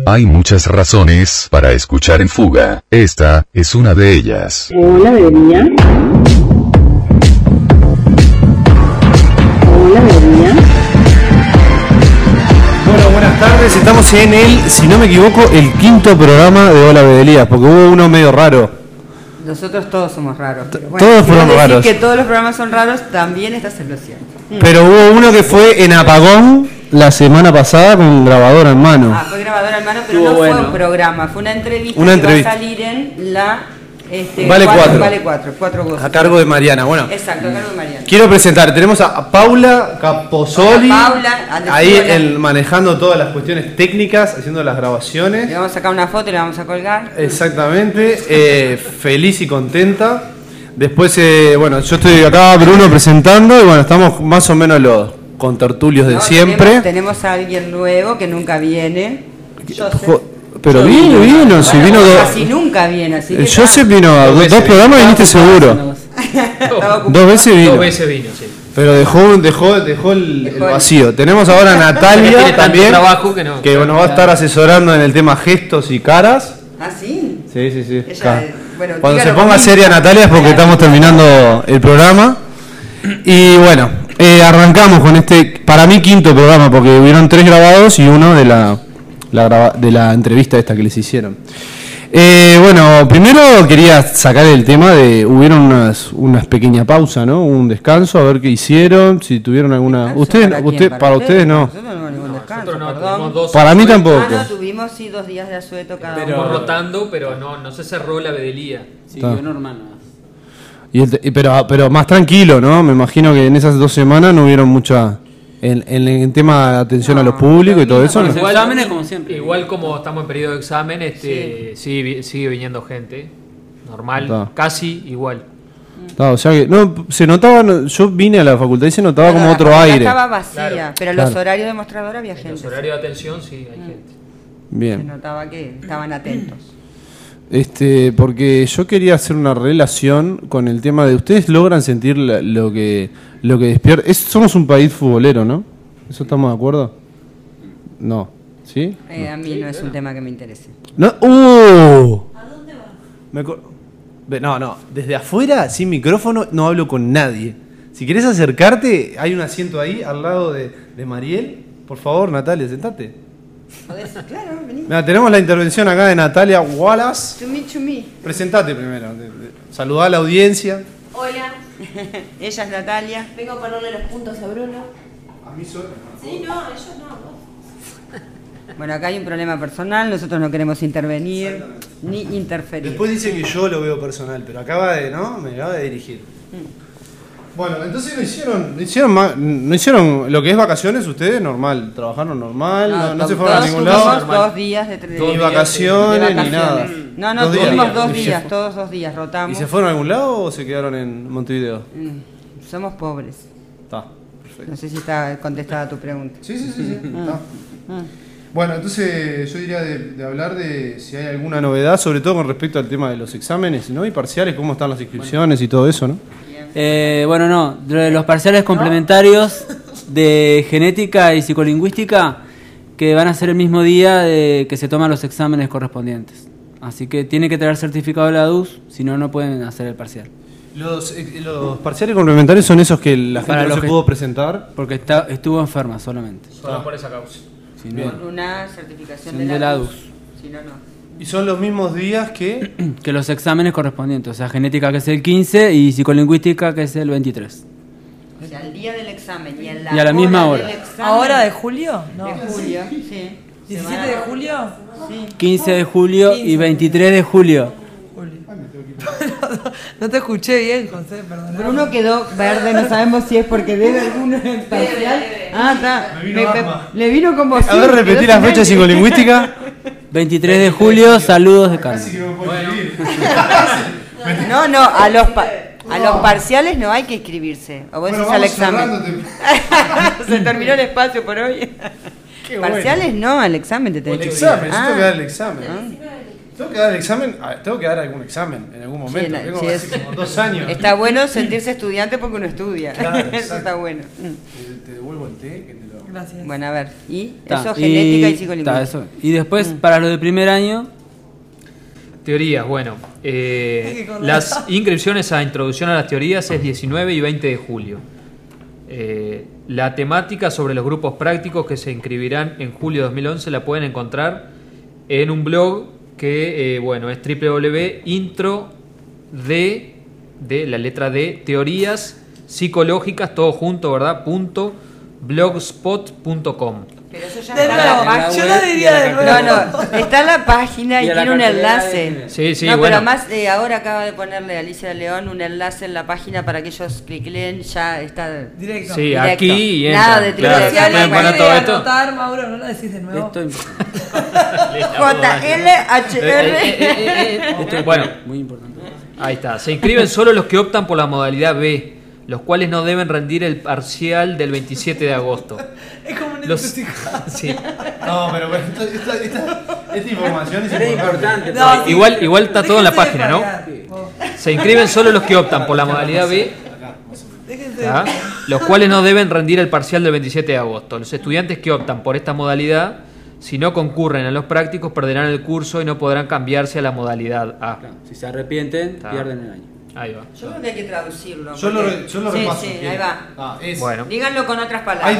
Hay muchas razones para escuchar En Fuga. Esta es una de ellas. Hola, bebía. Hola, bebía. Bueno, buenas tardes. Estamos en el, si no me equivoco, el quinto programa de Hola Bedelías, porque hubo uno medio raro. Nosotros todos somos raros. Pero bueno, todos fueron raros. Que todos los programas son raros, también estás en lo cierto. Pero hubo uno que fue en apagón la semana pasada con grabadora en mano. Fue grabadora en mano, pero no fue un programa, fue una entrevista que va a salir en la... Vale 4. Vale 4 voces. A cargo de Mariana. Bueno, exacto, a cargo de Mariana. Quiero presentar, tenemos a Paula Caposoli. Paula, ahí manejando todas las cuestiones técnicas, haciendo las grabaciones. Le vamos a sacar una foto y la vamos a colgar. Exactamente, feliz y contenta. Después, bueno, yo estoy acá, Bruno, presentando, y bueno, estamos más o menos los contertulios de siempre. Tenemos a alguien nuevo que nunca viene. Pero vino, si vino casi nunca viene, así que Joseph vino a dos programas y viniste seguro. Dos veces vino, sí. Pero dejó el vacío. Tenemos ahora a Natalia también, que nos va a estar asesorando en el tema gestos y caras. ¿Ah, sí? Sí. Ella, bueno, cuando se ponga seria Natalia es porque estamos terminando el programa. Y bueno, arrancamos con este, para mí, quinto programa, porque hubieron 3 grabados y uno de la entrevista esta que les hicieron. Bueno, primero quería sacar el tema de, hubieron unas pequeña pausa, ¿no? Un descanso, a ver qué hicieron, si tuvieron alguna... Para ustedes no. Nosotros no ningún descanso, perdón. Para mí tampoco. No, tuvimos 2 días de asueto cada uno. Pero rotando, pero no se cerró la vedelía. Siguió normal. Pero más tranquilo, ¿no? Me imagino que en esas 2 semanas no hubieron mucha... En el tema de atención a los públicos y todo eso. Los exámenes, como siempre. Igual como estamos en periodo de examen, sigue viniendo gente. Normal, casi igual. O sea que no se notaba, yo vine a la facultad y se notaba como otro aire. Estaba vacía, pero en los horarios de mostrador había gente. En los horarios de atención sí hay gente. Bien. Se notaba que estaban atentos. Porque yo quería hacer una relación con el tema de ustedes logran sentir lo que despierta. Somos un país futbolero, ¿no? ¿Eso estamos de acuerdo? No. ¿Sí? A mí no es un tema que me interese. No. ¿A dónde vas? No. Desde afuera, sin micrófono, no hablo con nadie. Si querés acercarte, hay un asiento ahí al lado de Mariel. Por favor, Natalia, sentate. Claro, vení. Mira, tenemos la intervención acá de Natalia Wallace. To me. Presentate primero. Saludá a la audiencia. Hola. Ella es Natalia. Vengo a ponerle los puntos a Bruno. ¿A mí solo? Sí, no, ellos no. Vos. Bueno, acá hay un problema personal. Nosotros no queremos intervenir ni interferir. Después dice que yo lo veo personal, pero me acaba de dirigir. Bueno, entonces no hicieron lo que es vacaciones ustedes, normal, trabajaron normal, no se fueron a ningún lado. Tuvimos 2 días de ni vacaciones, ni nada. No, tuvimos 2 días, todos 2 días, rotamos. ¿Y se fueron a algún lado o se quedaron en Montevideo? Somos pobres. Está, perfecto. No sé si está contestada tu pregunta. Sí. Está. Bueno, entonces yo diría de hablar de si hay alguna novedad, sobre todo con respecto al tema de los exámenes, ¿no? Y parciales, cómo están las inscripciones y todo eso, ¿no? De los parciales complementarios de genética y psicolingüística que van a ser el mismo día de que se toman los exámenes correspondientes. Así que tiene que traer certificado de la DUS, si no, no pueden hacer el parcial. Los parciales complementarios son esos que la gente no se pudo presentar. Porque estuvo enferma solamente. Solo por esa causa. Una certificación de la DUS. Si no. ¿Y son los mismos días que los exámenes correspondientes? O sea, genética que es el 15 y psicolingüística que es el 23. O sea, el día del examen y a la misma hora. ¿Ahora de julio? No. De julio, sí. ¿17 de julio? Sí. 15 de julio y 23 de julio. No te escuché bien, José, perdón. Bruno quedó verde, no sabemos si es porque debe alguno en parcial. Está. Le vino como a ver, repetí la fecha psicolingüística. 23 de julio, saludos de Carlos. No, a los parciales no hay que inscribirse. O vos decís al examen. Se terminó el espacio por hoy. Parciales no, al examen te tenés que inscribir. Yo tengo que dar el examen. Tengo que dar el examen, tengo que dar algún examen en algún momento. Tengo hace como 2 años. Está bueno sentirse estudiante porque uno estudia. Claro, eso está bueno. Te devuelvo el té que te lo... Gracias. Bueno, a ver. ¿Y Ta, eso genética y ta, psicolingüística? eso. Y después, para los de primer año, Teorías, bueno. Las inscripciones a introducción a las teorías es 19 y 20 de julio. La temática sobre los grupos prácticos que se inscribirán en julio de 2011 la pueden encontrar en un blog que, bueno, es www.intro de la letra D, teorías psicológicas, todo junto, ¿verdad? .blogspot.com. Pero eso ya De está en la nuevo, página. yo lo diría de nuevo. No, está en la página y Y a la tiene un cartelera enlace. Sí, sí, no, bueno. pero además ahora acaba de ponerle Alicia de León un enlace en la página para que ellos cliquen, ya está Directo. Sí, directo. aquí y Nada entran, de claro. Pero si triple. alguien Bueno, quiere todo esto. anotar, Mauro, no lo decís de nuevo. esto es JLHR. Bueno, muy importante. ahí está. Se inscriben solo los que optan por la modalidad B, los cuales no deben rendir el parcial del 27 de agosto. Es como un Los, encrucijado. sí. No, pero bueno, esta información es importante. No, sí. Igual está todo en la Déjense página, ¿no? de pagar. Oh, Se inscriben solo los que optan por la modalidad B, déjense de ¿ah? pagar. Los cuales no deben rendir el parcial del 27 de agosto. Los estudiantes que optan por esta modalidad, si no concurren a los prácticos, perderán el curso y no podrán cambiarse a la modalidad A. Claro, si se arrepienten, Está. pierden el año. Ahí va. Yo creo que hay que traducirlo. Yo lo porque- repaso. Sí, ¿quiere? ahí va. Es, Bueno. Díganlo con otras Hay palabras.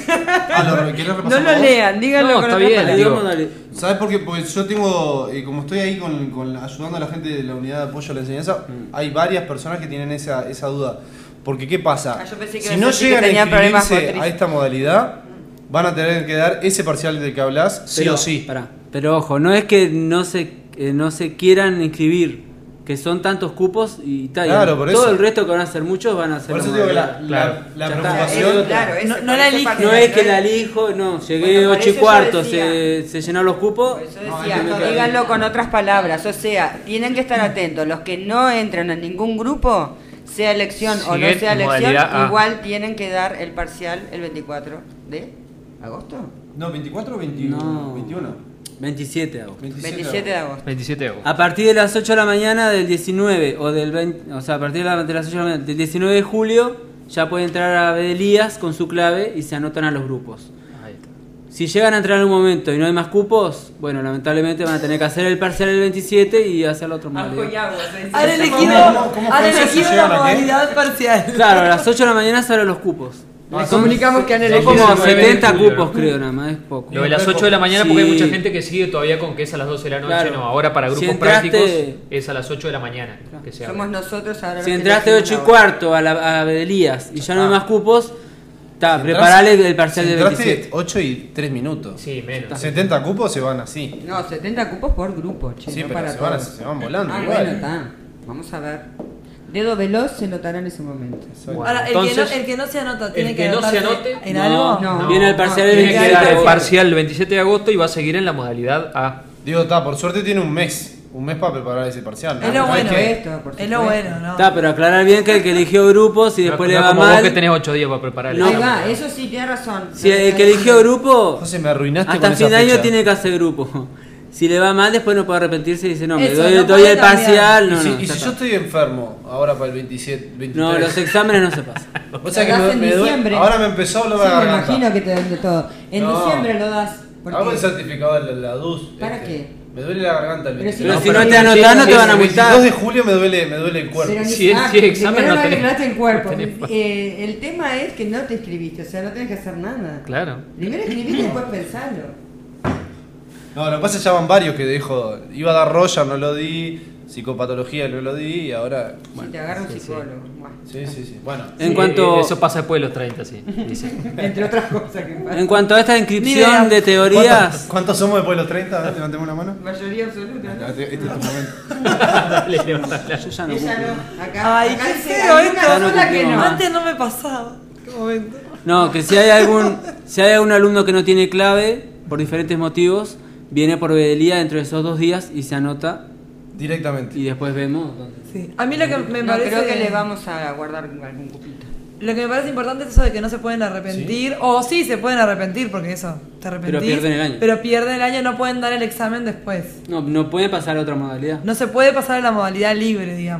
¿querés repasar No lo vos? lean, díganlo No, con está otras bien, palabras. digo. ¿Sabes por qué? Porque yo tengo, como estoy ahí ayudando a la gente de la unidad de apoyo a la enseñanza, hay varias personas que tienen esa duda. Porque ¿qué pasa? Ah, yo pensé que Si ibas a no decir que llegan a tenían problemas inscribirse a motrices. esta modalidad, van a tener que dar ese parcial del que hablas, sí Pero, o sí. pará, pero ojo, no es que no se quieran inscribir, que son tantos cupos y tal. Claro, por todo eso. el resto que van a ser muchos van a ser. Por eso la digo que modalidad. Claro. la Ya está. preocupación... Claro, ese- No por la eso eligen. parte- No es que la elijo, no, llegué Bueno, por 8 y eso yo cuarto, decía. se llenaron los cupos. Por eso No, decía, hay que- díganlo con otras palabras. O sea, tienen que estar atentos. Los que no entran en ningún grupo, sea elección o no Siguen sea en elección, modalidad A. igual tienen que dar el parcial el 24 de agosto. No, 24 o 21. No. 21. 27 de agosto. 27 de agosto. 27 de agosto. A partir de las 8 de la mañana del 19 o del 20, o sea, a partir de las 8 de la mañana del 19 de julio ya pueden entrar a Bedelías con su clave y se anotan a los grupos. Ahí está. Si llegan a entrar en un momento y no hay más cupos, bueno, lamentablemente van a tener que hacer el parcial el 27 y hacer la otra modalidad. Han elegido, ¿Cómo han fue eso? elegido ¿Se la llegan a qué? modalidad parcial. Claro, a las 8 de la mañana salen los cupos. Les comunicamos que han Son elegido como el 9 de 70 julio, cupos, ¿no? creo, nada más, es poco. Lo de las 8 de la mañana porque hay Sí. mucha gente que sigue todavía con que es a las 12 de la noche. Claro. No, ahora para Si grupos entraste- prácticos es a las 8 de la mañana. Que se abre. Somos nosotros ahora los Si que entraste elegimos 8 y ahora. cuarto a Bedelías y ya no hay más cupos, está, Si preparale el parcial si del entraste 27. 8 y 3 minutos. Sí, menos. 70 cupos se van así. No, 70 cupos por grupo, che, Sí, no pero para todos. se van volando. Ah, igual. bueno, está. Vamos a ver. Dedo veloz se notará en ese momento. Bueno, Ahora, entonces, el que no se anota, el ¿tiene que no se anotarse anote, en no, algo? No. Viene el parcial del tiene que 27 dar de el agosto. parcial el 27 de agosto y va a seguir en la modalidad A. Digo, está, por suerte tiene un mes para preparar ese parcial. ¿no? Es lo No hay bueno, que- Esto, por Es lo supuesto. bueno, ¿no? Está, pero aclarar bien que el que eligió grupos y después No le va como mal. vos que tenés 8 días para preparar No. Ahí va, eso sí, tiene razón. Si el que eligió grupo, José, me arruinaste hasta con fin esa de año fecha. tiene que hacer grupo. Si le va mal, después no puede arrepentirse y dice, no, me Eso, doy, no doy puede el cambiar. parcial. No, Y si, no, y ya si yo está. estoy enfermo ahora para el 27, 23. No, los exámenes no se pasan. O sea que Lo das en me duele- diciembre. ahora me empezó a hablar Sí, la me garganta. imagino que te dan de todo. En No. diciembre lo das. ¿Por Hago qué? el certificado de la DUS. ¿Para qué? Me duele la garganta el Pero si 22. Pero si pero no te sí, anotás, no sí, te van a El multar. 22 de julio me duele el cuerpo. Pero ni- Si es examen, primero no tenés- arreglaste el cuerpo. no tenés- El tema es que no te escribiste, o sea, no tenés que hacer nada. Claro. Primero escribiste y después pensarlo. No, lo que pasa es que ya van varios que dijo, iba a dar Roger, no lo di, psicopatología no lo di y ahora... Si te agarra un psicólogo. Bueno, Sí. Bueno, En Sí, cuanto- eso pasa después de los 30, sí. Dice. entre otras cosas que pasa. En cuanto a esta Ni idea. inscripción de teorías, ¿cuántos somos después de los 30? A ver, levantemos una mano. Mayoría absoluta. ¿no? Este es tu momento. Dale, levantala. yo ya no Ella cumplo. no. Acá, Ay, acá qué dice, feo hay esto. una Ya no sola que cumplimos no. más. Antes no me pasaba. ¿Qué momento? No, que si hay algún alumno que no tiene clave, por diferentes motivos, viene por Bedelía dentro de esos 2 días y se anota Directamente. y después vemos dónde. Sí. A mí lo que me No, parece... creo que le vamos a guardar algún cupito. Lo que me parece importante es eso de que no se pueden arrepentir. O sí, se pueden arrepentir porque eso, te arrepentís. Pero pierden el año. Pero pierden el año, no pueden dar el examen después. No puede pasar a otra modalidad. No se puede pasar a la modalidad libre, digamos. Y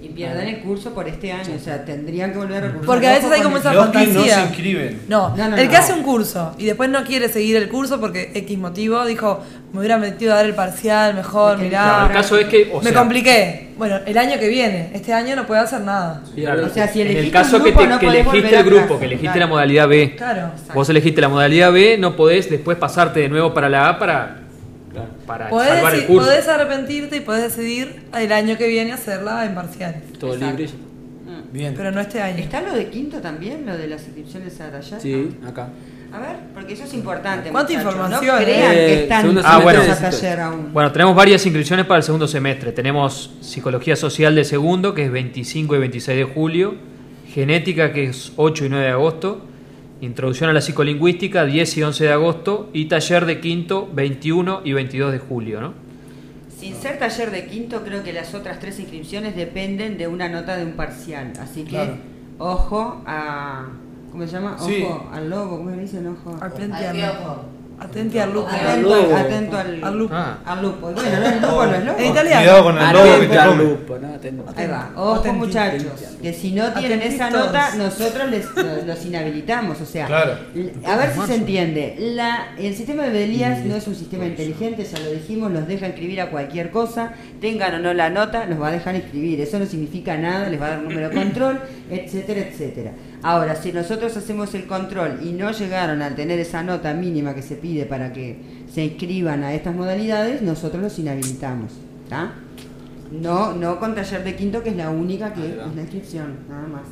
pierden el curso por este año, o sea, tendrían que volver a recursar. Porque a veces hay como esa Los que fantasía. no se inscriben. No, No, el que no. hace un curso y después no quiere seguir el curso porque X motivo, dijo, me hubiera metido a dar el parcial mejor, Porque mirá. Claro, el caso es que, o me sea, compliqué. Bueno, el año que viene, este año no puede hacer nada. claro, O sea, si en el elegiste caso un que, grupo, no que podés elegiste volver el a grupo, clase, que elegiste claro. la modalidad B, Claro. vos elegiste la modalidad B, no podés después pasarte de nuevo para la A para salvar el curso. Podés arrepentirte y podés decidir el año que viene hacerla en parciales. Todo Exacto. libre. Bien. Pero no este año. ¿Está lo de quinto también, lo de las inscripciones a taller? Sí, acá. A ver, porque eso es importante. ¿Cuánta muchachos, información, No crean que están segundo semestre inscritos a necesito. taller aún. Bueno, tenemos varias inscripciones para el segundo semestre. Tenemos Psicología Social de segundo, que es 25 y 26 de julio. Genética, que es 8 y 9 de agosto. Introducción a la Psicolingüística, 10 y 11 de agosto. Y taller de quinto, 21 y 22 de julio, ¿no? Sin ser taller de quinto, creo que las otras 3 inscripciones dependen de una nota de un parcial. Así que, Claro. ojo a... ¿Cómo se llama? Sí. Ojo al lobo, ¿cómo le dicen? Ojo. Atenti al lupo. Atenti al lupo. Atento al lupo. al lupo. Bueno, no, el lupo no es lobo. En italiano. Cuidado con el lobo que te come. lupo, ¿no? Atento. Ahí va. Ojo, Atenti. muchachos, que si no tienen esa Atentitos. nota, nosotros los inhabilitamos. O sea, Claro. a ver si se entiende. El sistema de Belías no es un sistema inteligente, ya lo dijimos, los deja inscribir a cualquier cosa, tengan o no la nota, los va a dejar inscribir. Eso no significa nada, les va a dar un número de control, etcétera, etcétera. Ahora, si nosotros hacemos el control y no llegaron a tener esa nota mínima que se pide para que se inscriban a estas modalidades, nosotros los inhabilitamos. ¿Tá? No con taller de quinto, que es la única que es la inscripción, nada más.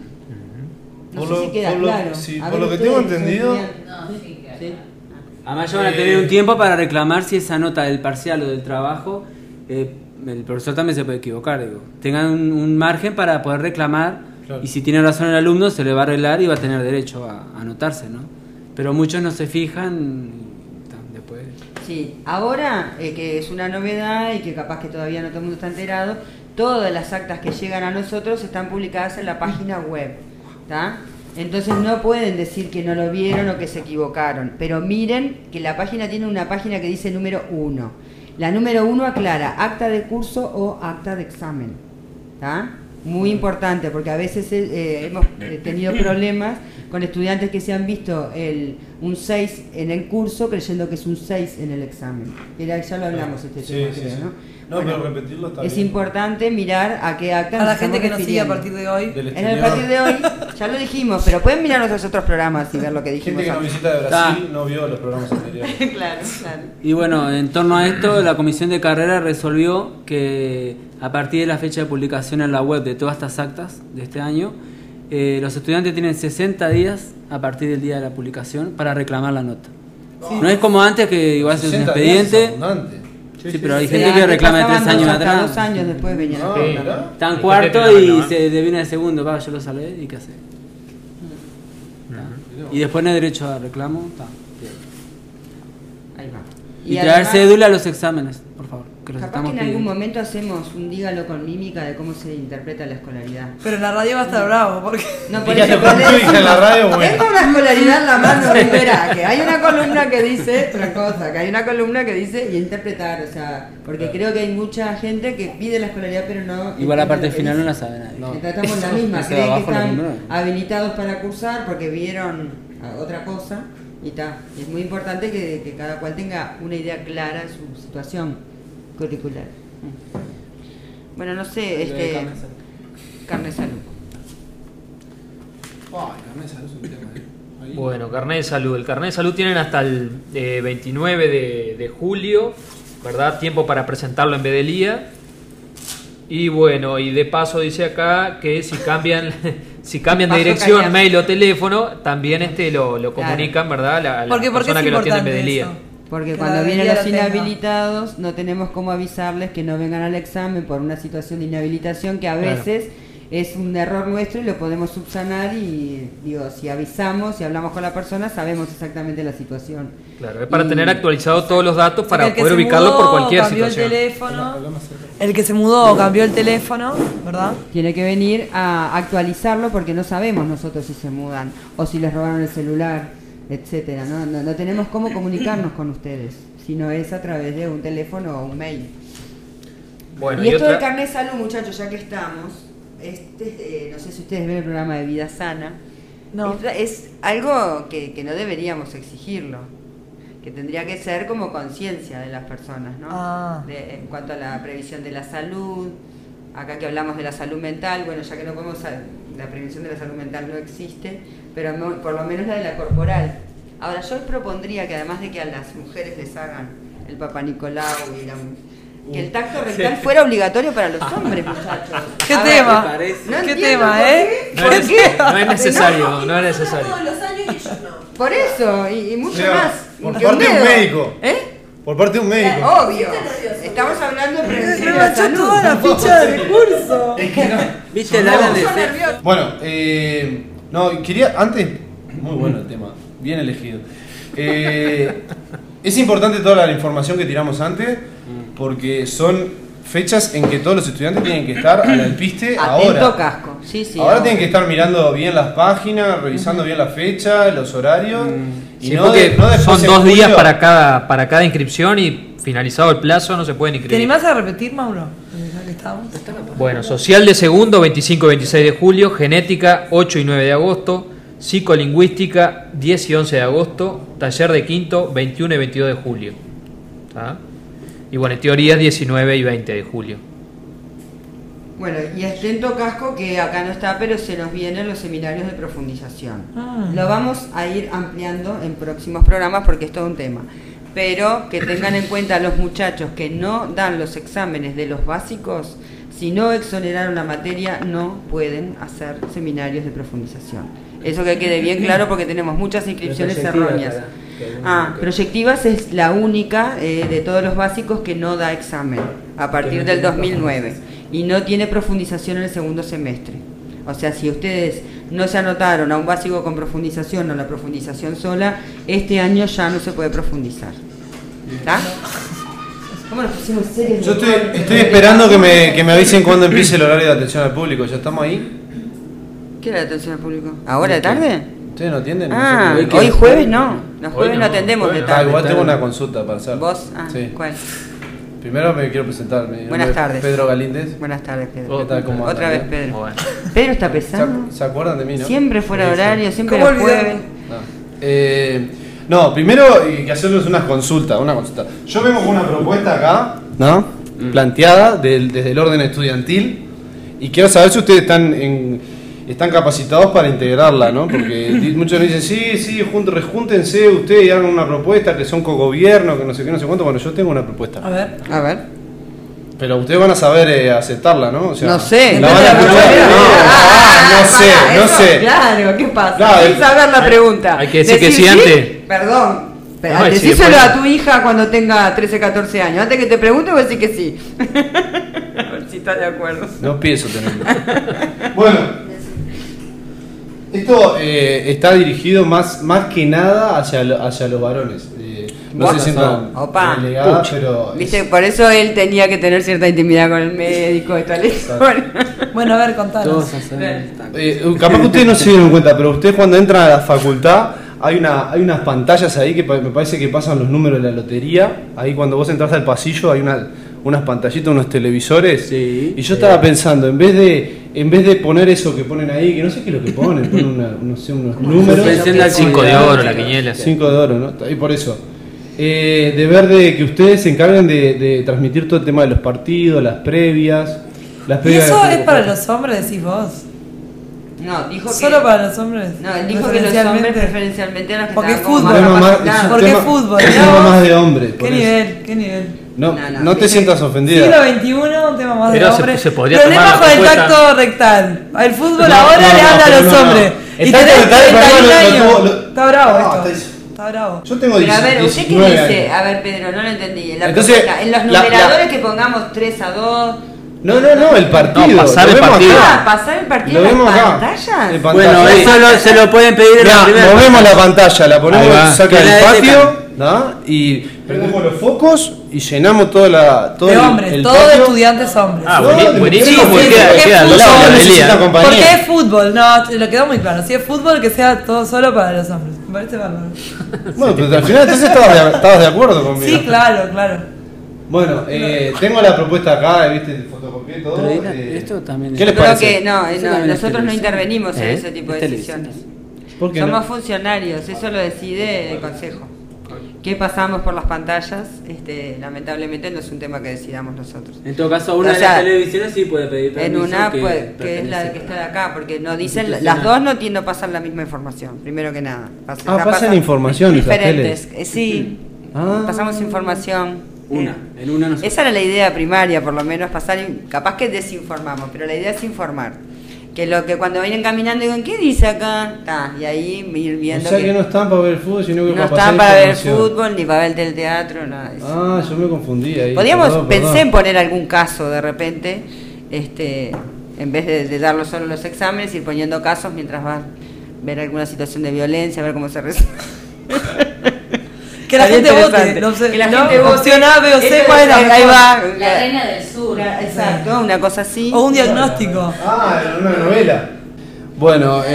No Por sé lo- si queda por lo- claro. sí, A por ver, lo que ustedes, tengo entendido- ¿sí? Además ya van a tener un tiempo para reclamar si esa nota del parcial o del trabajo, el profesor también se puede equivocar, digo. Tengan un margen para poder reclamar, Claro. y si tiene razón el alumno se le va a arreglar y va a tener derecho a anotarse, ¿no? Pero muchos no se fijan y después... Sí, ahora que es una novedad y que capaz que todavía no todo el mundo está enterado, todas las actas que llegan a nosotros están publicadas en la página web, ¿tá? Entonces no pueden decir que no lo vieron o que se equivocaron, pero miren que la página tiene una página que dice número 1. La número 1 aclara acta de curso o acta de examen, ¿tá? Muy importante, porque a veces hemos tenido problemas con estudiantes que se han visto un 6 en el curso creyendo que es un 6 en el examen. Ya lo hablamos este Sí, tema, sí, creo, sí. ¿no? No, pero repetirlo está Es bien. importante mirar a qué acta A la nos gente que estamos nos sigue a refiriendo. partir de hoy. Del En el exterior. partir de hoy, ya lo dijimos, pero pueden mirar nuestros otros programas y ver lo que dijimos Gente que nos antes. visita de Brasil no vio los programas anteriores. Claro, claro. Y bueno, en torno a esto, la comisión de carrera resolvió que a partir de la fecha de publicación en la web de todas estas actas de este año, los estudiantes tienen 60 días a partir del día de la publicación para reclamar la nota. No es como antes que igual haces un 60 días es expediente. abundante. Sí, pero hay Sí, gente que antes reclama de 3 pasaban años hasta atrás. 2 años después venían a No, reclamar. mirá. Está en Hay cuarto gente que y reclama. se viene de segundo. Va, yo lo salvé y qué hace. Y después no hay derecho a reclamo. Está. Ahí va. Y traer además, cédula a los exámenes, por favor. Que los capaz que estamos en algún pidiendo. momento hacemos un dígalo con mímica de cómo se interpreta la escolaridad. Pero en la radio va a estar bravo, porque... No, por Dígalo eso, con pero mímica en la radio, bueno. Tengo una escolaridad en la mano y verá que hay una columna que dice otra cosa, que hay una columna que dice y interpretar, o sea, porque creo que hay mucha gente que pide la escolaridad pero no... Igual la entiende parte lo que final no dice. la sabe nadie. No. Tratamos la misma, Ese creen que abajo lo están primero. habilitados para cursar porque vieron otra cosa y está. Es muy importante que cada cual tenga una idea clara de su situación curricular. Bueno, no sé, carne de salud. Ay, carne de salud es un tema, Ahí. Bueno, carnet de salud. El carnet de salud tienen hasta el 29 de julio, ¿verdad? Tiempo para presentarlo en Bedelía. Y bueno, y de paso dice acá que si cambian si cambian de Paso dirección, callado. mail o teléfono, también lo comunican, ¿verdad? La ¿Por qué persona es que lo atiende en importante Bedelía. eso? Porque Que cuando la vienen Bedelía los lo tenga. inhabilitados no tenemos cómo avisarles que no vengan al examen por una situación de inhabilitación que a Claro. veces es un error nuestro y lo podemos subsanar y digo, si avisamos, si hablamos con la persona, sabemos exactamente la situación. Claro, es para Y- tener actualizados todos los datos O sea, para que el que poder se ubicarlo mudó, por cualquier cambió situación. el teléfono. El que se mudó cambió el teléfono, ¿verdad? Tiene que venir a actualizarlo porque no sabemos nosotros si se mudan o si les robaron el celular, etcétera. No tenemos cómo comunicarnos con ustedes, sino es a través de un teléfono o un mail. Bueno, y esto otra- del carnet de salud, muchachos, ya que estamos, no sé si ustedes ven el programa de Vida Sana. No. Es algo que no deberíamos exigirlo, que tendría que ser como conciencia de las personas, ¿no? En cuanto a la previsión de la salud, acá que hablamos de la salud mental, bueno, ya que no podemos, la prevención de la salud mental no existe, pero por lo menos la de la corporal. Ahora, yo propondría que además de que a las mujeres les hagan el Papá Nicolau que el tacto rectal fuera obligatorio para los hombres, muchachos. ¿Qué A tema? ver, no ¿Qué entiendo tema, por eh? qué. No es necesario, no es necesario. Todos los años y ellos no. Por eso, y mucho O sea, más. por que un parte de un dedo. médico. ¿Eh? Por parte de un médico. Obvio. Estamos hablando de prevención Me de la manchó salud. toda la ficha del curso. Es que no. ¿Viste el ala de Bueno, no, quería antes. Muy bueno el tema, bien elegido. Es importante toda la información que tiramos antes, porque son fechas en que todos los estudiantes tienen que estar al alpiste Atento ahora. casco. Sí, sí. Ahora tienen que estar mirando bien las páginas, revisando bien la fecha, los horarios. Y Sí, no, porque no después son en 2 días julio. para cada inscripción y finalizado el plazo no se pueden ¿Te inscribir. animás a repetir, Mauro? Ya que estamos. Bueno, social de segundo, 25 y 26 de julio, genética, 8 y 9 de agosto, psicolingüística, 10 y 11 de agosto, taller de quinto, 21 y 22 de julio. ¿Tá? Y bueno, teorías 19 y 20 de julio. Bueno, y atento casco que acá no está, pero se nos vienen los seminarios de profundización. Lo vamos a ir ampliando en próximos programas porque es todo un tema. Pero que tengan en cuenta los muchachos que no dan los exámenes de los básicos, si no exoneraron la materia, no pueden hacer seminarios de profundización. Eso que quede bien claro porque tenemos muchas inscripciones erróneas. Proyectivas es la única de todos los básicos que no da examen a partir del 2009 y no tiene profundización en el segundo semestre. O sea, si ustedes no se anotaron a un básico con profundización o la profundización sola, este año ya no se puede profundizar. ¿Está? ¿Cómo nos pusimos serios? Yo estoy esperando que me avisen cuando empiece el horario de atención al público. ¿Ya estamos ahí? ¿Qué era la atención al público? ¿Ahora de tarde? ¿Ustedes no atienden? Ah, Nosotros- hoy jueves no. Los Hoy jueves no no, atendemos hoy de no. tarde. igual tengo una consulta para hacer. ¿Vos? Ah, Sí. ¿cuál? Primero me quiero presentar. Mi nombre Buenas es tardes. Pedro Galíndez. Buenas tardes, Pedro. ¿Qué tal? ¿Cómo Otra andan? vez, Pedro. Bueno. Pedro está pesado. ¿Se acuerdan de mí, no? Siempre fuera de Sí, sí. horario, siempre ¿Cómo los olvidarlo? jueves. No, primero hay que hacerles una consulta. Yo vengo con una propuesta acá, ¿no? Planteada desde el orden estudiantil y quiero saber si ustedes están capacitados para integrarla, ¿no? Porque muchos me dicen, sí, rejúntense ustedes y hagan una propuesta que son cogobierno, que no sé qué, no sé cuánto. Bueno, yo tengo una propuesta. A ver. A ver. Pero ustedes van a saber aceptarla, ¿no? O sea, No sé. la van a Depende de la escuchar. propuesta. No sé. Claro, ¿qué pasa? Claro, Sin saber la pregunta. hay que decir que sí antes. Perdón. Pero No, y si decíselo después- a tu hija cuando tenga 13, 14 años. Antes que te pregunte, vos decís que sí. A ver si estás de acuerdo. No pienso tenerlo. Bueno, esto está dirigido más que nada hacia los varones. No se sientan Opa. relegadas, pero Viste, por eso él tenía que tener cierta intimidad con el médico y tal historia. Bueno, a ver, contanos. Todos hacen. capaz que ustedes no se dieron cuenta, pero ustedes cuando entran a la facultad hay unas pantallas ahí que me parece que pasan los números de la lotería. Ahí cuando vos entras al pasillo hay unas pantallitas, unos televisores. Sí. Y yo estaba pensando, en vez de poner eso que ponen ahí, que no sé qué es lo que ponen no sé, unos números. Suspensión de 5 de actividad. oro, la quiniela. 5 de oro, ¿no? Y por eso. De ver de que ustedes se encarguen de transmitir todo el tema de los partidos, las previas. ¿Y eso de- es para los hombres, decís vos? No, dijo que. ¿Solo para los hombres? No, él dijo que los hombres preferencialmente a los que Porque estaban es como fútbol. más Tema más- capacitados. es un Porque tema- es fútbol, es un ¿no? tema más de hombres. por ¿Qué eso. nivel? ¿Qué nivel? No te sientas ofendida. Siglo XXI, un tema más Pero de se- hombres. se podría Problemas tomar la con el propuesta. tacto rectal. El fútbol No, ahora no, le no, habla a pero los no, no. hombres. El Y tacto tenés rectal, 31 perdón, años. lo- Está bravo No, esto. está- Está bravo. Yo tengo Pero a ver, ¿usted qué 19 dice? años. A ver, Pedro, no lo entendí. En la Entonces, propuesta, en los la- numeradores que pongamos 3-2. No, el partido. No, pasar Lo el vemos partido. acá. Ah, pasar el partido Lo en vemos las acá. pantallas. En Bueno, pantalla. eso se lo pueden pedir en la Mirá, primera. movemos la pantalla, la Ahí ponemos va. cerca Que del la patio, ¿no? Y prendemos los focos y llenamos todo De hombres, el todos patio. estudiantes hombres. Ah, No, buenísimo, sí, porque sí, queda porque al fútbol lado de la necesita Elia. compañía. Porque es fútbol, no, te lo quedó muy claro. Si es fútbol, que sea todo solo para los hombres. Me parece bárbaro. Bueno, pero al final entonces estabas de acuerdo conmigo. Sí, claro. Bueno, tengo la propuesta acá, viste, fotocopié todo. Pero esto también ¿Qué les Yo creo parece? que no, Eso también es nosotros no televisión. intervenimos en ¿Eh? ese tipo de Es decisiones. ¿Por qué Somos no? funcionarios, eso lo decide el Consejo. ¿Qué pasamos por las pantallas? Lamentablemente no es un tema que decidamos nosotros. En todo caso, una O de sea, las televisiones sí puede pedir En permiso una, que que es la pertenece. que está de acá, porque no dicen, Institucional. las dos no pasan la misma información, primero que nada. Pasan información las diferentes. teles. Sí, Ah. pasamos información. En una no se Esa era la idea primaria, por lo menos pasar, capaz que desinformamos, pero la idea es informar. Que lo que cuando vienen caminando digan, ¿qué dice acá? Y ahí ir O viendo sea que no están para ver el fútbol, sino que no para están pasar para ver información. fútbol, ni para ver el teatro, nada de eso. Ah, yo me confundí ahí. Podríamos, perdón. pensé en poner algún caso de repente, en vez de darlo solo los exámenes, ir poniendo casos mientras vas a ver alguna situación de violencia, a ver cómo se resuelve. Que la Estaría gente vote. interesante. No sé, Que la ¿no? gente vote. Opción A, B o C, Esto ¿cuál es la ahí mejor? va. La reina del sur. Exacto, una cosa así. O un diagnóstico. Ah, en una novela. Bueno,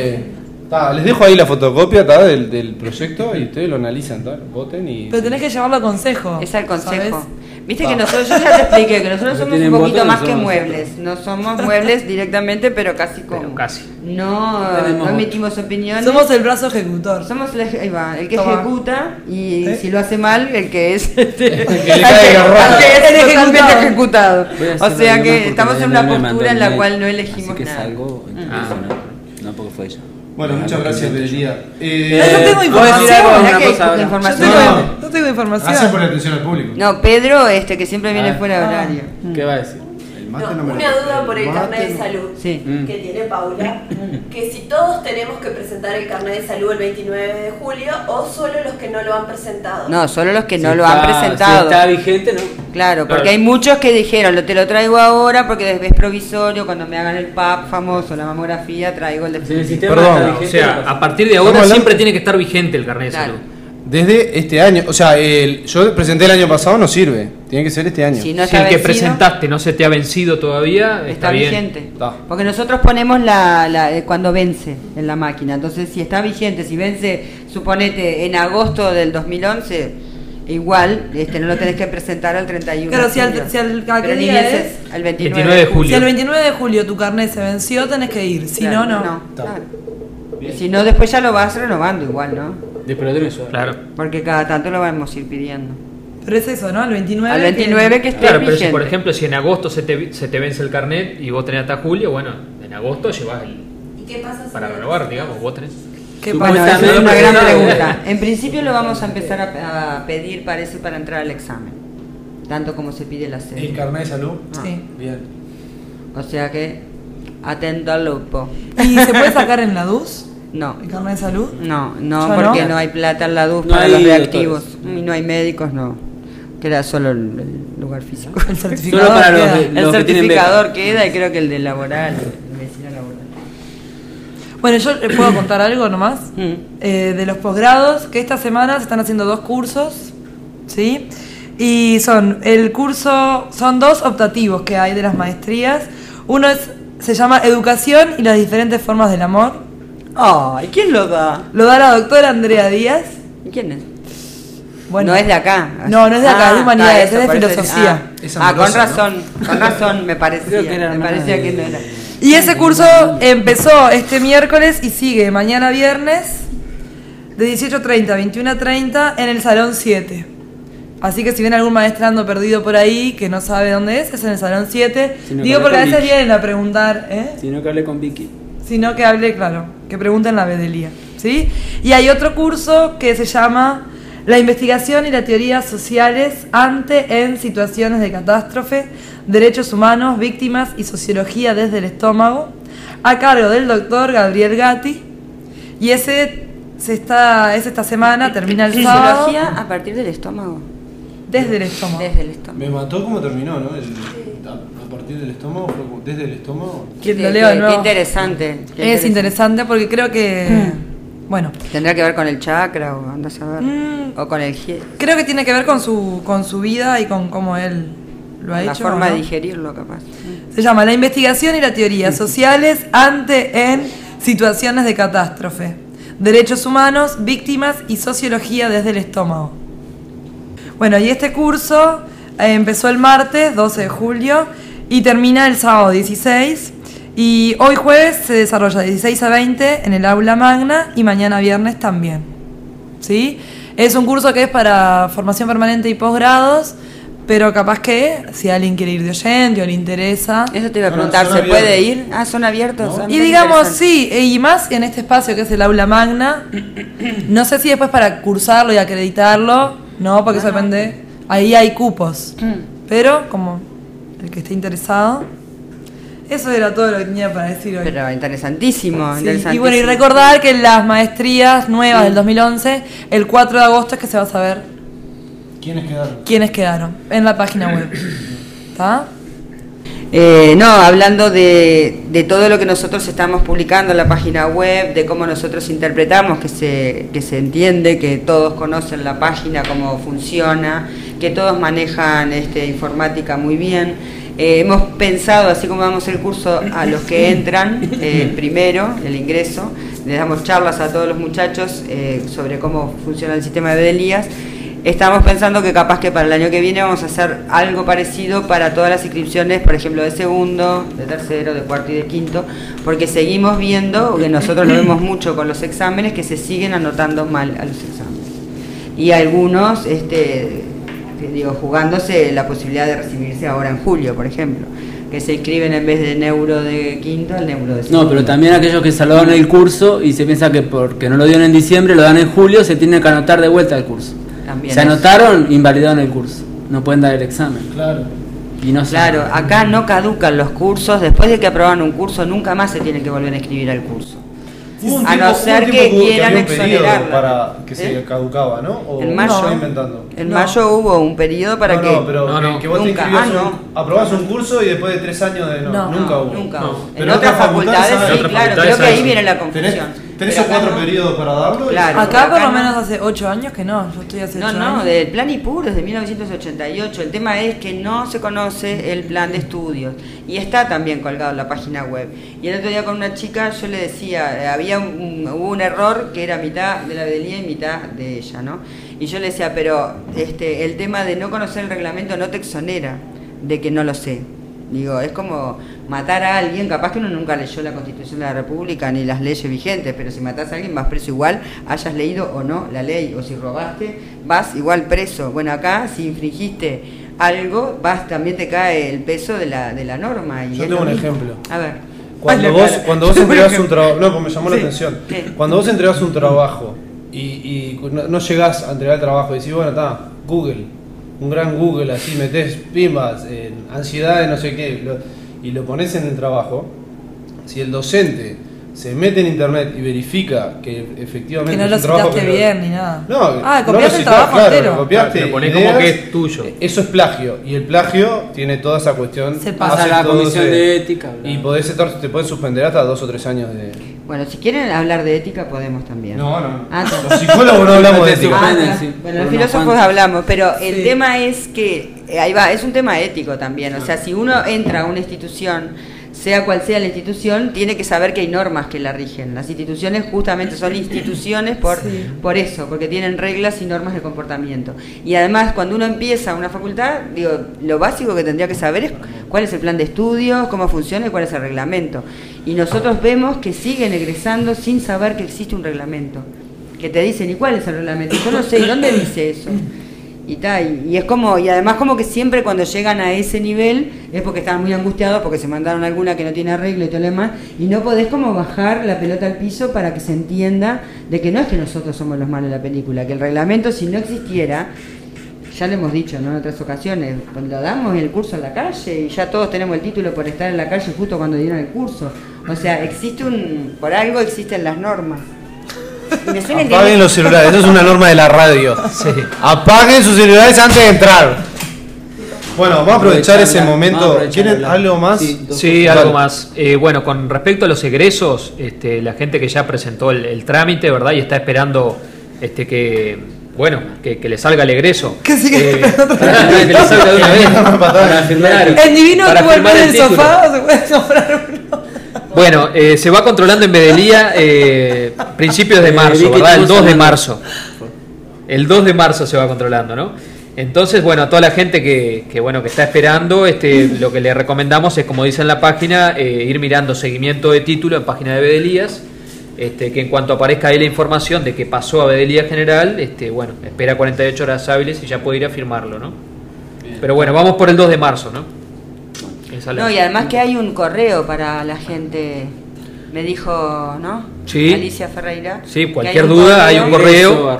les dejo ahí la fotocopia del proyecto y ustedes lo analizan, voten y... Pero tenés que llevarlo a consejo. Es al consejo. ¿sabes? Viste que nosotros, yo ya te expliqué, que nosotros Los que somos un tienen poquito voto no más que somos muebles. No somos muebles directamente, pero casi como. Pero casi. No, Tenemos no emitimos opiniones. Somos el brazo ejecutor. Somos ahí va, el que Toma. ejecuta y ¿Eh? si lo hace mal, el que es que le cae garrote. el que es El totalmente ejecutado. ejecutado. Voy a O hacer sea algo más que porque estamos en Daniel una me mandó postura en el la mail. cual no elegimos Así que nada. es algo institucional. No porque fue ella. Bueno, muchas gracias del día. Yo tengo ¿puedo decir algo? información. Una Mirá que cosa ahora. Yo información. tengo, yo tengo información. Gracias por la atención al público. No, Pedro, que siempre viene fuera de horario. ¿Qué va a decir? El No, mate no me lo- una duda por el mate carnet de no- salud Sí. que tiene Paula, que si todos tenemos que presentar el carnet de salud el 29 de julio o solo los que no lo han presentado. No, solo los que no Si lo han está- presentado. Si está vigente, ¿no? Claro, porque Claro. hay muchos que dijeron, te lo traigo ahora porque es provisorio, cuando me hagan el PAP famoso, la mamografía, traigo el Si el definitivo. sistema Perdón, está O vigente, sea, no pasa. a partir de ahora Estamos hablando- siempre tiene que estar vigente el carnet de Claro. salud. Desde este año, o sea, yo presenté el año pasado, no sirve. Tiene que ser este año. Si no Si está el que vencido, presentaste no se te ha vencido todavía, está está bien. vigente. Está. Porque nosotros ponemos cuando vence en la máquina. Entonces, si está vigente, si vence, suponete, en agosto del 2011, igual no lo tenés que presentar al 31 Claro, de si al- julio. si al- ¿a qué Pero ni día bien es? se- al 29 29 de julio. Si el 29 de julio tu carnet se venció, tenés que ir. Si Claro, no, no. claro. Y si no, después ya lo vas renovando igual, ¿no? Pero tenés suerte. Claro. Porque cada tanto lo vamos a ir pidiendo. Pero es eso, ¿no? Al 29. Al 29 que esté Claro, pero si vigente. por ejemplo, si en agosto se te vence el carnet y vos tenés hasta julio, bueno, en agosto llevas ¿Y qué pasa si para no? renovar, digamos, vos tenés. ¿Qué Bueno, pasa? esa es una Supuestamente, gran no, pregunta. En principio lo vamos a empezar a pedir, parece, para entrar al examen. Tanto como se pide la ¿El sede. carnet de salud? Sí. Bien. O sea que, atento al lupo. ¿Y se puede sacar en la DUS? No, ¿El carnet de salud? no, ¿Ya porque no? no hay plata en la DUS No para hay los reactivos. doctores. Y no hay médicos, no. Queda solo el lugar físico. El certificado. Solo para los queda. de- El que tienen certificador queda y creo que el de laboral, el medicina laboral. Bueno, yo les puedo contar algo nomás. De los posgrados, que esta semana se están haciendo 2 cursos, ¿sí? Y son dos optativos que hay de las maestrías. Uno se llama Educación y las diferentes formas del amor. Ay, ¿quién lo da? Lo da la doctora Andrea Díaz. ¿Y quién es? Bueno, no es de acá. No, no es de acá, es de humanidades, está, es de por eso filosofía. Es con amorosa, con razón, me parecía. Creo que era me hermana parecía de- que no era. Y ese curso empezó este miércoles y sigue mañana viernes de 18:30 a 21:30 en el Salón 7. Así que si ven algún maestrando perdido por ahí que no sabe dónde es en el Salón 7. Si no, Digo que porque a hable veces con Vicky. vienen a preguntar, ¿eh? Si no, que hable con Vicky. Sino que hable, claro, que pregunten la Bedelía, ¿sí? Y hay otro curso que se llama La investigación y las teorías sociales en situaciones de catástrofe, derechos humanos, víctimas y sociología desde el estómago, a cargo del doctor Gabriel Gatti. Y ese es esta semana, termina el sábado. Fisiología a partir del estómago. Desde el estómago. Desde el estómago. Me mató cómo terminó, ¿no? A partir del estómago, fue como desde el estómago. Que Qué- lo leo de qué nuevo. interesante. qué Es interesante porque creo que, bueno, ¿Tendrá que ver con el chakra o andas a ver? O con el creo que tiene que ver con su vida y con cómo él lo ha la hecho. forma ¿no? de digerirlo, capaz. Se llama La investigación y las teorías sociales en situaciones de catástrofe, derechos humanos, víctimas y sociología desde el estómago. Bueno, y este curso Empezó el martes 12 de julio y termina el sábado 16. Y hoy jueves se desarrolla de 16 a 20 en el aula magna y mañana viernes también. ¿Sí? Es un curso que es para formación permanente y posgrados, pero capaz que si alguien quiere ir de oyente o le interesa. Eso te iba a preguntar, ¿se puede ir? Ah, son abiertos. Y digamos, sí, y más en este espacio que es el aula magna. No sé si después para cursarlo y acreditarlo, no, porque eso depende. Ahí hay cupos. Pero como el que esté interesado. Eso era todo lo que tenía para decir hoy. Pero interesantísimo, Sí, interesantísimo. y bueno, y recordar que las maestrías nuevas del 2011, el 4 de agosto es que se va a saber quiénes quedaron en la página web. ¿Está? No, hablando de todo lo que nosotros estamos publicando en la página web, de cómo nosotros interpretamos, que se entiende, que todos conocen la página, cómo funciona, que todos manejan informática muy bien. Hemos pensado, así como damos el curso a los que entran, primero, el ingreso, les damos charlas a todos los muchachos sobre cómo funciona el sistema de Elías. Estamos pensando que capaz que para el año que viene vamos a hacer algo parecido para todas las inscripciones, por ejemplo, de segundo, de tercero, de cuarto y de quinto, porque seguimos viendo, que nosotros lo vemos mucho con los exámenes, que se siguen anotando mal a los exámenes. Y algunos, jugándose la posibilidad de recibirse ahora en julio, por ejemplo, que se inscriben en vez de neuro de quinto al neuro de segundo. No, pero también aquellos que salvaron el curso y se piensa que porque no lo dieron en diciembre, lo dan en julio, se tienen que anotar de vuelta el curso. También se anotaron, invalidaron el curso. No pueden dar el examen. Claro. Y no Claro, acá no caducan los cursos. Después de que aproban un curso, nunca más se tienen que volver a inscribir al curso. A no ser que quieran exonerarla. Para que se caducaba, ¿no? O En mayo, estoy inventando. en mayo hubo un periodo para que... que vos te nunca, inscribías aprobás un curso y después de 3 años de nunca hubo. Nunca hubo. Pero En otras facultades sí, claro, creo que ahí viene la confusión. ¿Tenés o 4 periodos para darlo? Claro. Acá por lo menos hace 8 años que no, yo estoy hace 8 años. No, del plan IPUR desde 1988. El tema es que no se conoce el plan de estudios y está también colgado en la página web. Y el otro día con una chica yo le decía, hubo un error que era mitad de la Bedelía y mitad de ella, ¿no? Y yo le decía, pero el tema de no conocer el reglamento no te exonera de que no lo sé. Digo, es como matar a alguien, capaz que uno nunca leyó la Constitución de la República ni las leyes vigentes, pero si matás a alguien vas preso igual, hayas leído o no la ley, o si robaste, vas igual preso. Bueno, acá si infringiste algo, también te cae el peso de la norma. Y yo tengo un ejemplo. A ver. Cuando vos entregás un trabajo, no, me llamó la atención. Cuando vos entregás un trabajo y no llegás a entregar el trabajo y decís, bueno, está, Google, un gran Google, así metés pimbas, ansiedad de no sé qué, y lo pones en el trabajo, si el docente se mete en internet y verifica que efectivamente que no es lo un trabajo citaste bien ni nada. No, copiaste el trabajo entero. Lo copiaste, lo ponés ideas, como que es tuyo. Eso es plagio, y el plagio tiene toda esa cuestión. Se pasa a la comisión de ética. Y te pueden suspender hasta 2 o 3 años de... Bueno, si quieren hablar de ética podemos también. No. Ah, los psicólogos no hablamos de ética. Bueno, los filósofos hablamos, pero el tema es que, ahí va, es un tema ético también. O sea, si uno entra a una institución, sea cual sea la institución, tiene que saber que hay normas que la rigen. Las instituciones justamente son instituciones por eso, porque tienen reglas y normas de comportamiento. Y además, cuando uno empieza una facultad, lo básico que tendría que saber es cuál es el plan de estudios, cómo funciona y cuál es el reglamento. Y nosotros vemos que siguen egresando sin saber que existe un reglamento. Que te dicen, ¿y cuál es el reglamento? Yo no sé, ¿y dónde dice eso? Y es como, y además como que siempre cuando llegan a ese nivel es porque están muy angustiados porque se mandaron alguna que no tiene arreglo y todo lo demás, y no podés como bajar la pelota al piso para que se entienda de que no es que nosotros somos los malos de la película, que el reglamento, si no existiera, ya lo hemos dicho, ¿no?, en otras ocasiones, cuando damos el curso en la calle y ya todos tenemos el título por estar en la calle justo cuando dieron el curso. O sea, por algo existen las normas. Apaguen los celulares, eso es una norma de la radio. Sí. Apaguen sus celulares antes de entrar. Bueno, vamos a aprovechar ese momento. ¿Quieren algo más? Sí, algo más. Bueno, con respecto a los egresos, la gente que ya presentó el trámite, ¿verdad? Y está esperando que le salga el egreso. Que sigue que le salga de una vez. Para firmar. El divino tuvo el sofá, o se puede comprar uno. Bueno, se va controlando en Bedelía principios de marzo, ¿verdad? El 2 de marzo. El 2 de marzo se va controlando, ¿no? Entonces, bueno, a toda la gente que bueno que está esperando, lo que le recomendamos es, como dice en la página, ir mirando seguimiento de título en página de Bedelías, que en cuanto aparezca ahí la información de que pasó a Bedelías General, bueno, espera 48 horas hábiles y ya puede ir a firmarlo, ¿no? Pero bueno, vamos por el 2 de marzo, ¿no? No, y además que hay un correo para la gente, me dijo, ¿no? Sí. Alicia Ferreira. Sí, cualquier duda hay un correo,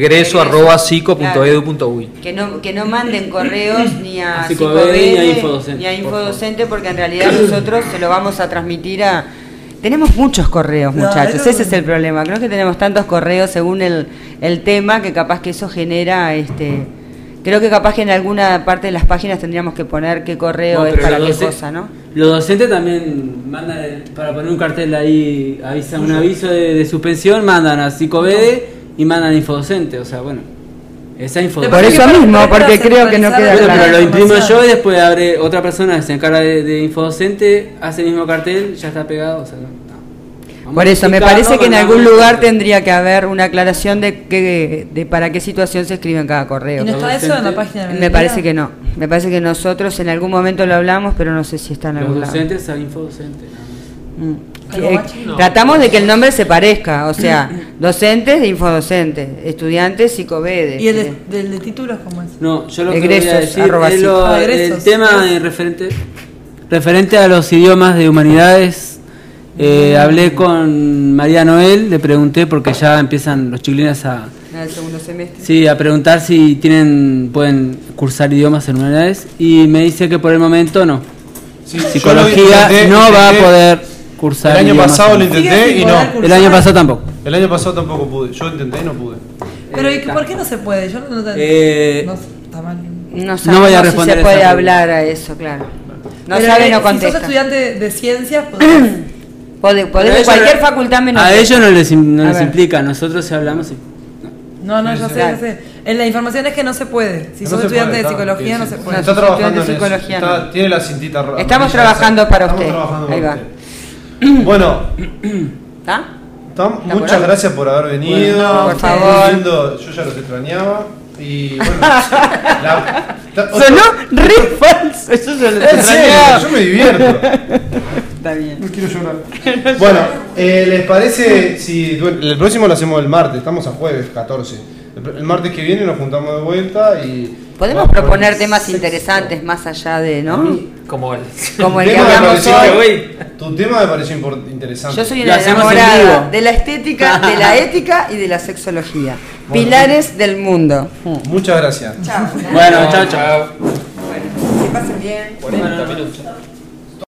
egreso@cico.edu.uy. Que no manden correos ni a Psicobede Psicobede ni a Infodocente. ni a Infodocente, porque en realidad nosotros se lo vamos a transmitir a... Tenemos muchos correos, muchachos, ese es el problema. Creo que tenemos tantos correos según el tema que capaz que eso genera... Creo que capaz que en alguna parte de las páginas tendríamos que poner qué correo es para qué cosa, ¿no? Los docentes también mandan, para poner un cartel ahí, un aviso de suspensión, mandan a Psicobede y mandan a Infodocente, o sea, bueno, esa Infodocente. Por eso mismo, porque creo que no queda bueno, claro. pero lo imprimo yo y después abre otra persona que se encarga de Infodocente, hace el mismo cartel, ya está pegado, o sea, no. Por eso, me parece que en algún lugar tendría que haber una aclaración de para qué situación se escribe en cada correo. ¿Y no está eso en la página de Me parece que no. Me parece que nosotros en algún momento lo hablamos, pero no sé si está en algún lado. Los docentes a Infodocente. Tratamos de que el nombre se parezca, o sea, docentes de Infodocente, estudiantes Psicobede. ¿Y el de títulos cómo es? No, yo lo que Egresos, voy a decir arroba es cico. el tema referente a los idiomas de humanidades. Hablé con María Noel, le pregunté porque ya empiezan los chiquilines El segundo semestre. sí, a preguntar si pueden cursar idiomas en humanidades y me dice que por el momento no. Sí, Psicología no va a poder cursar. El año idiomas pasado lo en humanidades. intenté y no. El año pasado tampoco. El año pasado tampoco pude. Yo intenté y no pude. Pero ¿y por qué no se puede? Yo no está mal. No No voy a sabemos si responder se puede esa hablar a eso, claro. No Pero, sabe, no si contesta. sos estudiante de ciencias, podés... Podés de cualquier facultad menos a esta. ellos no les ver. implica, nosotros si hablamos sí. No, yo sé. En la información es que no se puede. Si No sos se estudiante puede, de está, psicología, no sí, se sí. puede. Está trabajando en Estudiante de eso. psicología, no. Tiene la cintita roja. Estamos trabajando para Estamos usted. trabajando Ahí para va. usted. Bueno, ¿Está? Tom, ¿Está muchas por ahí? gracias por haber venido. Bueno, por favor. Lindo, yo ya los extrañaba. Y bueno, Sonó re falso. Eso yo lo extrañaba. yo me divierto. Está bien. No quiero llorar. Bueno, ¿les parece si el próximo lo hacemos el martes? Estamos a jueves 14. El martes que viene nos juntamos de vuelta y... Podemos proponer temas interesantes más allá de, ¿no? Como el Como el que tema me hablamos pareció- hoy. Tu tema me pareció interesante. Yo soy Lo una hacemos en enamorada vivo. de la estética, de la ética y de la sexología. Pilares del mundo. Muchas gracias. Chao. Bueno, chao. Que pasen bien. 40 minutos.